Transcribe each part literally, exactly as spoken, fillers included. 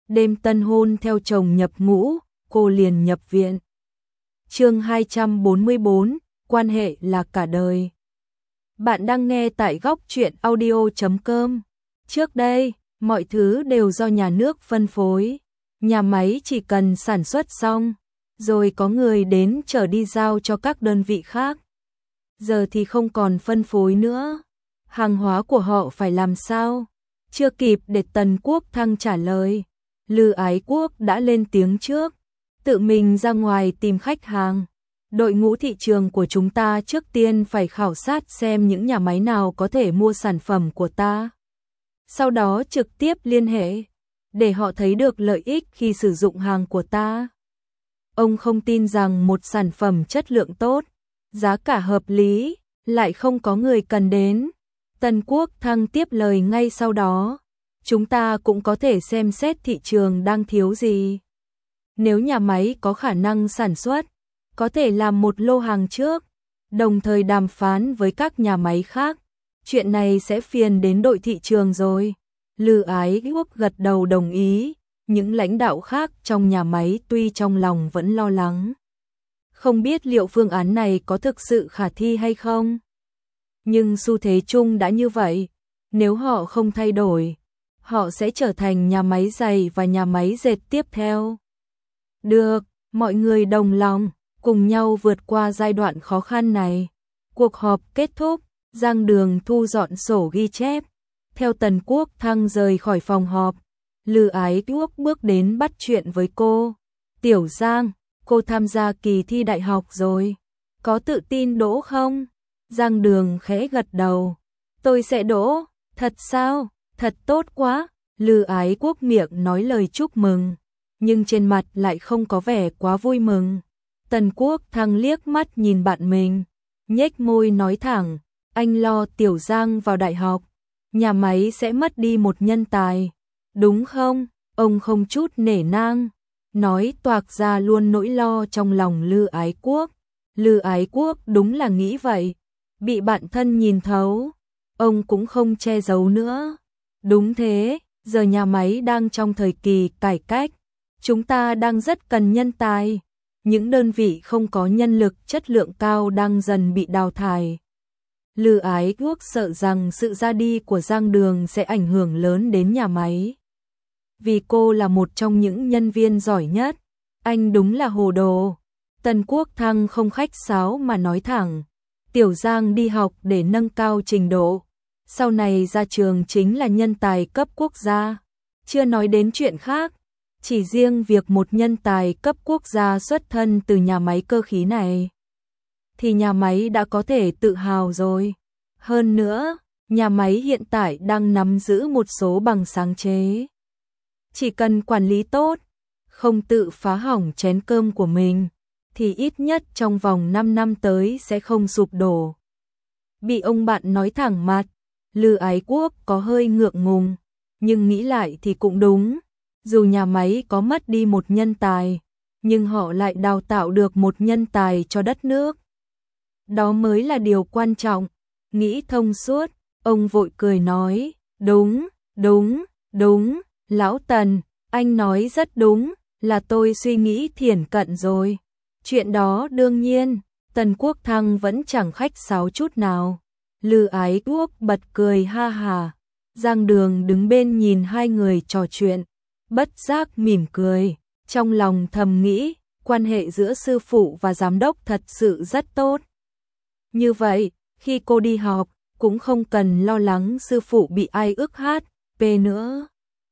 đêm tân hôn theo chồng nhập ngũ, cô liền nhập viện. Chương hai trăm bốn mươi bốn, quan hệ là cả đời. Bạn đang nghe tại góc truyện audio chấm com. Trước đây, mọi thứ đều do nhà nước phân phối. Nhà máy chỉ cần sản xuất xong, rồi có người đến chở đi giao cho các đơn vị khác. Giờ thì không còn phân phối nữa. Hàng hóa của họ phải làm sao? Chưa kịp để Tần Quốc Thăng trả lời, Lư Ái Quốc đã lên tiếng trước, tự mình ra ngoài tìm khách hàng. Đội ngũ thị trường của chúng ta trước tiên phải khảo sát xem những nhà máy nào có thể mua sản phẩm của ta. Sau đó trực tiếp liên hệ, để họ thấy được lợi ích khi sử dụng hàng của ta. Ông không tin rằng một sản phẩm chất lượng tốt, giá cả hợp lý, lại không có người cần đến. Tần Quốc Thăng tiếp lời ngay sau đó, chúng ta cũng có thể xem xét thị trường đang thiếu gì. Nếu nhà máy có khả năng sản xuất, có thể làm một lô hàng trước, đồng thời đàm phán với các nhà máy khác. Chuyện này sẽ phiền đến đội thị trường rồi. Lư Ái Quốc gật đầu đồng ý, những lãnh đạo khác trong nhà máy tuy trong lòng vẫn lo lắng. Không biết liệu phương án này có thực sự khả thi hay không? Nhưng xu thế chung đã như vậy, nếu họ không thay đổi, họ sẽ trở thành nhà máy giày và nhà máy dệt tiếp theo. Được, mọi người đồng lòng, cùng nhau vượt qua giai đoạn khó khăn này. Cuộc họp kết thúc, Giang Đường thu dọn sổ ghi chép. Theo Tần Quốc Thăng rời khỏi phòng họp, Lư Ái Quốc bước đến bắt chuyện với cô. Tiểu Giang, cô tham gia kỳ thi đại học rồi, có tự tin đỗ không? Giang Đường khẽ gật đầu. Tôi sẽ đỗ. Thật sao? Thật tốt quá. Lư Ái Quốc miệng nói lời chúc mừng, nhưng trên mặt lại không có vẻ quá vui mừng. Tần Quốc Thăng liếc mắt nhìn bạn mình, nhếch môi nói thẳng, anh lo Tiểu Giang vào đại học, nhà máy sẽ mất đi một nhân tài, đúng không? Ông không chút nể nang, nói toạc ra luôn nỗi lo trong lòng Lư Ái Quốc. Lư Ái Quốc đúng là nghĩ vậy, bị bạn thân nhìn thấu, ông cũng không che giấu nữa. Đúng thế, giờ nhà máy đang trong thời kỳ cải cách, chúng ta đang rất cần nhân tài. Những đơn vị không có nhân lực chất lượng cao đang dần bị đào thải. Lư Ái Quốc sợ rằng sự ra đi của Giang Đường sẽ ảnh hưởng lớn đến nhà máy. Vì cô là một trong những nhân viên giỏi nhất, anh đúng là hồ đồ. Tần Quốc Thăng không khách sáo mà nói thẳng, Tiểu Giang đi học để nâng cao trình độ, sau này ra trường chính là nhân tài cấp quốc gia. Chưa nói đến chuyện khác, chỉ riêng việc một nhân tài cấp quốc gia xuất thân từ nhà máy cơ khí này, thì nhà máy đã có thể tự hào rồi. Hơn nữa, nhà máy hiện tại đang nắm giữ một số bằng sáng chế. Chỉ cần quản lý tốt, không tự phá hỏng chén cơm của mình, thì ít nhất trong vòng năm năm tới sẽ không sụp đổ. Bị ông bạn nói thẳng mặt, Lư Ái Quốc có hơi ngượng ngùng, nhưng nghĩ lại thì cũng đúng. Dù nhà máy có mất đi một nhân tài, nhưng họ lại đào tạo được một nhân tài cho đất nước. Đó mới là điều quan trọng. Nghĩ thông suốt, ông vội cười nói, đúng, đúng, đúng, Lão Tần, anh nói rất đúng, là tôi suy nghĩ thiển cận rồi. Chuyện đó đương nhiên, Tần Quốc Thăng vẫn chẳng khách sáo chút nào. Lư Ái Quốc bật cười ha hà. Giang Đường đứng bên nhìn hai người trò chuyện, bất giác mỉm cười, trong lòng thầm nghĩ, quan hệ giữa sư phụ và giám đốc thật sự rất tốt. Như vậy, khi cô đi học, cũng không cần lo lắng sư phụ bị ai ức hát, pê nữa.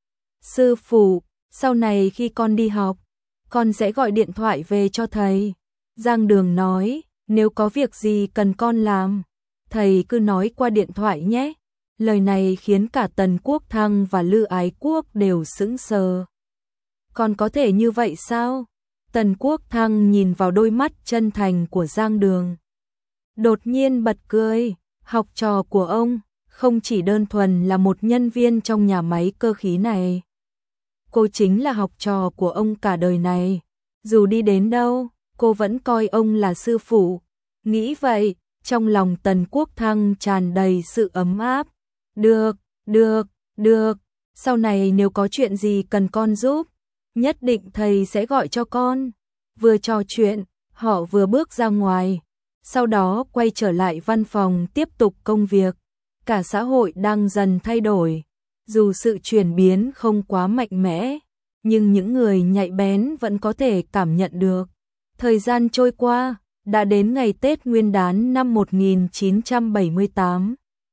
Sư phụ, sau này khi con đi học, con sẽ gọi điện thoại về cho thầy. Giang Đường nói, nếu có việc gì cần con làm, thầy cứ nói qua điện thoại nhé. Lời này khiến cả Tần Quốc Thăng và Lư Ái Quốc đều sững sờ. Còn có thể như vậy sao? Tần Quốc Thăng nhìn vào đôi mắt chân thành của Giang Đường, đột nhiên bật cười. Học trò của ông không chỉ đơn thuần là một nhân viên trong nhà máy cơ khí này, cô chính là học trò của ông cả đời này. Dù đi đến đâu, cô vẫn coi ông là sư phụ. Nghĩ vậy, trong lòng Tần Quốc Thăng tràn đầy sự ấm áp. Được, được, được. Sau này nếu có chuyện gì cần con giúp, nhất định thầy sẽ gọi cho con. Vừa trò chuyện, họ vừa bước ra ngoài, sau đó quay trở lại văn phòng tiếp tục công việc. Cả xã hội đang dần thay đổi, dù sự chuyển biến không quá mạnh mẽ, nhưng những người nhạy bén vẫn có thể cảm nhận được. Thời gian trôi qua, đã đến ngày Tết Nguyên đán năm một nghìn chín trăm bảy mươi tám.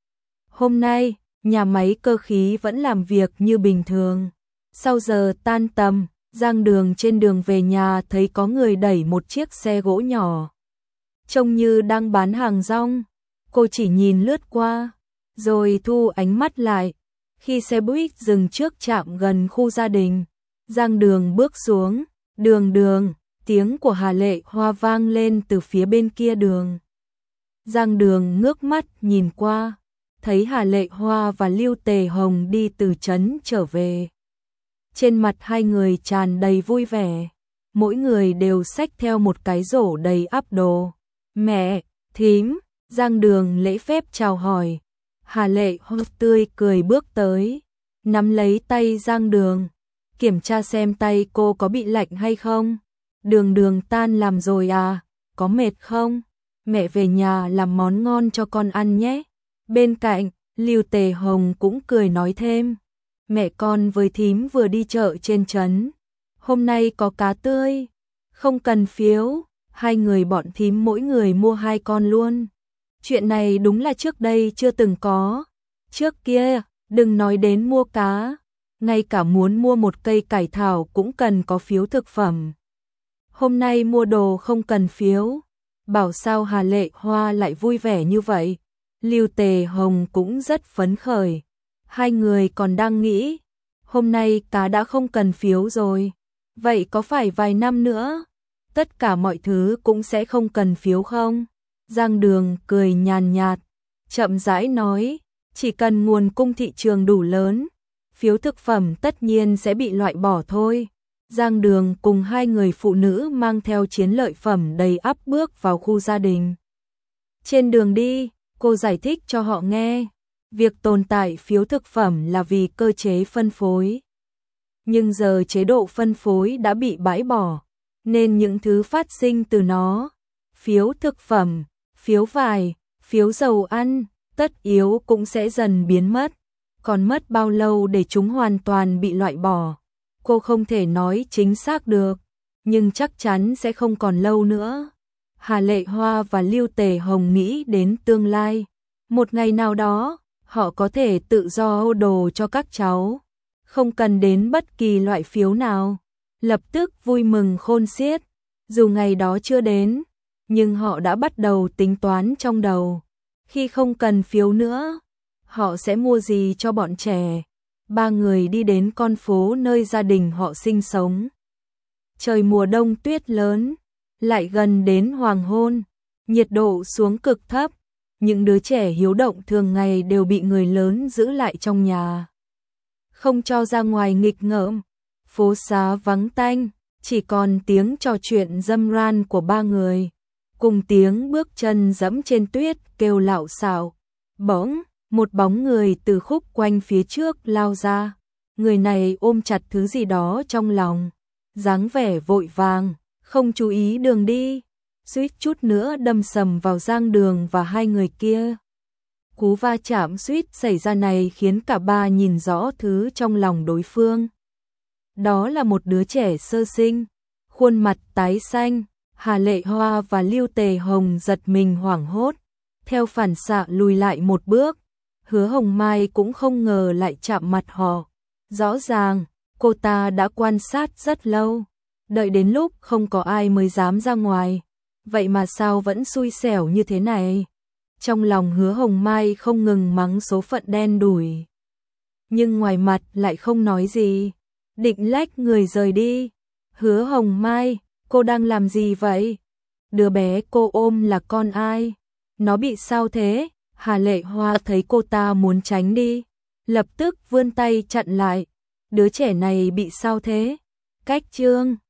Hôm nay, nhà máy cơ khí vẫn làm việc như bình thường. Sau giờ tan tầm, Giang Đường trên đường về nhà thấy có người đẩy một chiếc xe gỗ nhỏ. Trông như đang bán hàng rong. Cô chỉ nhìn lướt qua, rồi thu ánh mắt lại. Khi xe buýt dừng trước trạm gần khu gia đình, Giang Đường bước xuống. Đường đường, tiếng của Hà Lệ Hoa vang lên từ phía bên kia đường. Giang Đường ngước mắt nhìn qua, thấy Hà Lệ Hoa và Lưu Tề Hồng đi từ trấn trở về. Trên mặt hai người tràn đầy vui vẻ, mỗi người đều xách theo một cái rổ đầy ắp đồ. Mẹ, thím, Giang Đường lễ phép chào hỏi. Hà Lệ Hoa tươi cười bước tới, nắm lấy tay Giang Đường, kiểm tra xem tay cô có bị lạnh hay không. Đường Đường tan làm rồi à, có mệt không? Mẹ về nhà làm món ngon cho con ăn nhé. Bên cạnh, Lưu Tề Hồng cũng cười nói thêm. Mẹ con với thím vừa đi chợ trên trấn. Hôm nay có cá tươi, không cần phiếu, hai người bọn thím mỗi người mua hai con luôn. Chuyện này đúng là trước đây chưa từng có. Trước kia, đừng nói đến mua cá, ngay cả muốn mua một cây cải thảo cũng cần có phiếu thực phẩm. Hôm nay mua đồ không cần phiếu. Bảo sao Hà Lệ Hoa lại vui vẻ như vậy. Lưu Tề Hồng cũng rất phấn khởi. Hai người còn đang nghĩ, hôm nay cá đã không cần phiếu rồi, vậy có phải vài năm nữa tất cả mọi thứ cũng sẽ không cần phiếu không? Giang Đường cười nhàn nhạt, chậm rãi nói, chỉ cần nguồn cung thị trường đủ lớn, phiếu thực phẩm tất nhiên sẽ bị loại bỏ thôi. Giang Đường cùng hai người phụ nữ mang theo chiến lợi phẩm đầy ắp bước vào khu gia đình. Trên đường đi, cô giải thích cho họ nghe, việc tồn tại phiếu thực phẩm là vì cơ chế phân phối. Nhưng giờ chế độ phân phối đã bị bãi bỏ, nên những thứ phát sinh từ nó, phiếu thực phẩm, phiếu vải, phiếu dầu ăn, tất yếu cũng sẽ dần biến mất. Còn mất bao lâu để chúng hoàn toàn bị loại bỏ? Cô không thể nói chính xác được, nhưng chắc chắn sẽ không còn lâu nữa. Hà Lệ Hoa và Lưu Tề Hồng nghĩ đến tương lai. Một ngày nào đó, họ có thể tự do ô đồ cho các cháu, không cần đến bất kỳ loại phiếu nào. Lập tức vui mừng khôn xiết. Dù ngày đó chưa đến, nhưng họ đã bắt đầu tính toán trong đầu. Khi không cần phiếu nữa, họ sẽ mua gì cho bọn trẻ? Ba người đi đến con phố nơi gia đình họ sinh sống. Trời mùa đông tuyết lớn, lại gần đến hoàng hôn, nhiệt độ xuống cực thấp. Những đứa trẻ hiếu động thường ngày đều bị người lớn giữ lại trong nhà, không cho ra ngoài nghịch ngợm. Phố xá vắng tanh, chỉ còn tiếng trò chuyện râm ran của ba người, cùng tiếng bước chân dẫm trên tuyết kêu lạo xạo. Bỗng, một bóng người từ khúc quanh phía trước lao ra. Người này ôm chặt thứ gì đó trong lòng, dáng vẻ vội vàng, không chú ý đường đi, suýt chút nữa đâm sầm vào Giang Đường và hai người kia. Cú va chạm suýt xảy ra này khiến cả ba nhìn rõ thứ trong lòng đối phương. Đó là một đứa trẻ sơ sinh, khuôn mặt tái xanh. Hà Lệ Hoa và Lưu Tề Hồng giật mình hoảng hốt, theo phản xạ lùi lại một bước. Hứa Hồng Mai cũng không ngờ lại chạm mặt họ. Rõ ràng, cô ta đã quan sát rất lâu, đợi đến lúc không có ai mới dám ra ngoài. Vậy mà sao vẫn xui xẻo như thế này? Trong lòng Hứa Hồng Mai không ngừng mắng số phận đen đủi, nhưng ngoài mặt lại không nói gì, định lách người rời đi. Hứa Hồng Mai, cô đang làm gì vậy? Đứa bé cô ôm là con ai? Nó bị sao thế? Hà Lệ Hoa thấy cô ta muốn tránh đi, lập tức vươn tay chặn lại. Đứa trẻ này bị sao thế? Cách Trương